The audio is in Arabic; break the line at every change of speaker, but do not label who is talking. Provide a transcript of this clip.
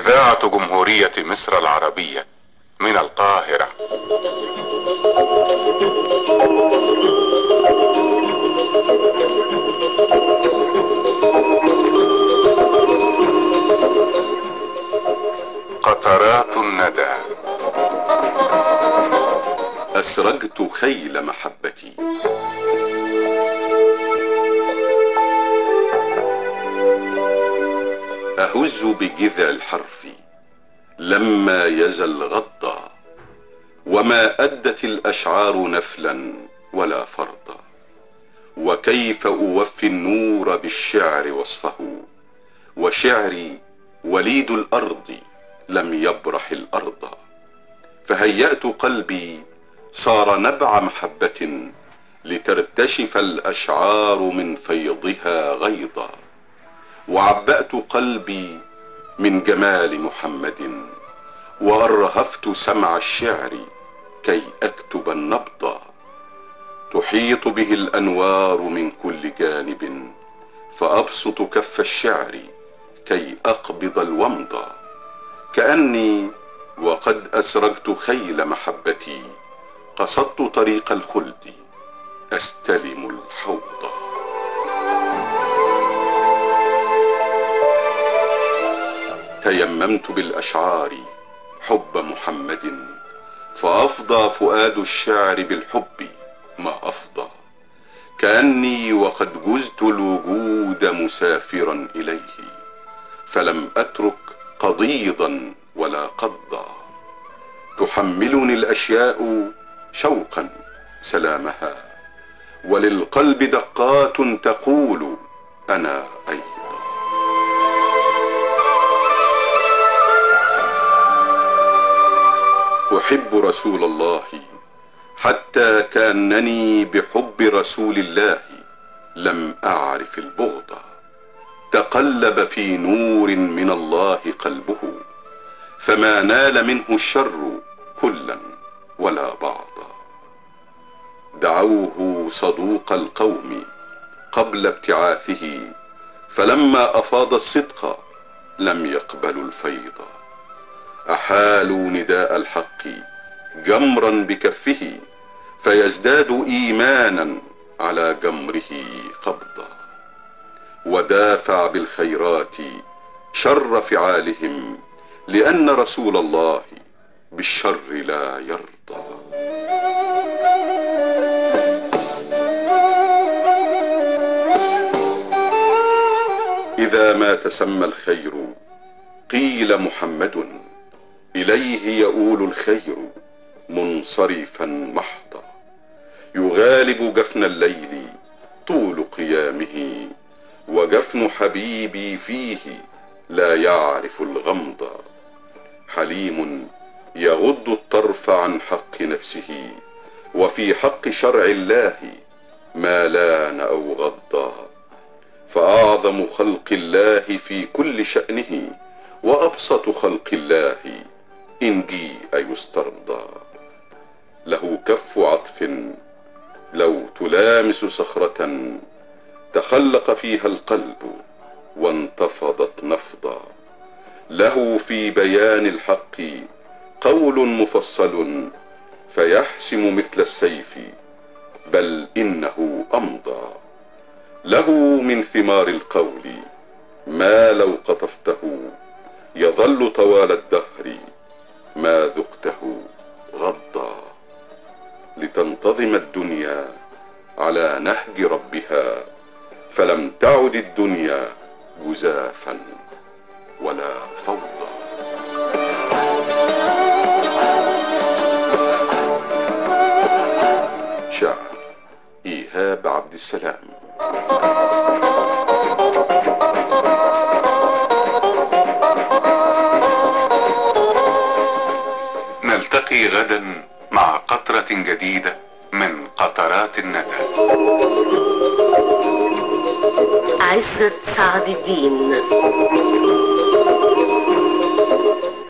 إذاعة جمهورية مصر العربية من القاهرة. قطرات الندى.
أسرجت خيل محبتي. أهز بجذع الحرف لما يزل غضا، وما أدت الأشعار نفلا ولا فرضا. وكيف أوفي النور بالشعر وصفه، وشعري وليد الأرض لم يبرح الأرض. فهيأت قلبي صار نبع محبة، لترتشف الأشعار من فيضها غيضا. وعبأت قلبي من جمال محمد، وأرهفت سمع الشعر كي أكتب النبض. تحيط به الأنوار من كل جانب، فأبسط كف الشعر كي أقبض الومض. كأني وقد أسرجت خيل محبتي، قصدت طريق الخلد أستلم الحوض. تيممت بالأشعار حب محمد، فأفضى فؤاد الشعر بالحب ما أفضى. كأني وقد جزت الوجود مسافرا إليه، فلم أترك قضيضا ولا قضا. تحملني الأشياء شوقا سلامها، وللقلب دقات تقول أنا أيضا. أحب رسول الله حتى كأنني بحب رسول الله لم أعرف البغض. تقلب في نور من الله قلبه، فما نال منه الشر كلا ولا بعضا. دعوه صدوق القوم قبل ابتعاثه، فلما أفاض الصدق لم يقبلوا الفيض. أحالوا نداء الحق جمرا بكفه، فيزداد إيمانا على جمره قبضا. ودافع بالخيرات شر فعالهم، لأن رسول الله بالشر لا يرضى. إذا ما تسمى الخير قيل محمد، إليه يؤول الخير منصرفا محضا. يغالب جفن الليل طول قيامه، وجفن حبيبي فيه لا يعرف الغمض. حليم يغض الطرف عن حق نفسه، وفي حق شرع الله ما لان أو غضا. فأعظم خلق الله في كل شأنه، وأبسط خلق الله إن جيء يسترضى. له كف عطف لو تلامس صخرة، تخلق فيها القلب وانتفضت نفضا. له في بيان الحق قول مفصل، فيحسم مثل السيف بل إنه أمضى. له من ثمار القول ما لو قطفته، يظل طوال الدهر ما ذقته غضا. لتنتظم الدنيا على نهج ربها، فلم تعد الدنيا جزافا ولا فوضى. شعر إيهاب عبد السلام.
نلتقي غدا مع قطرة جديدة من قطرات الندى.
عزت سعد الدين.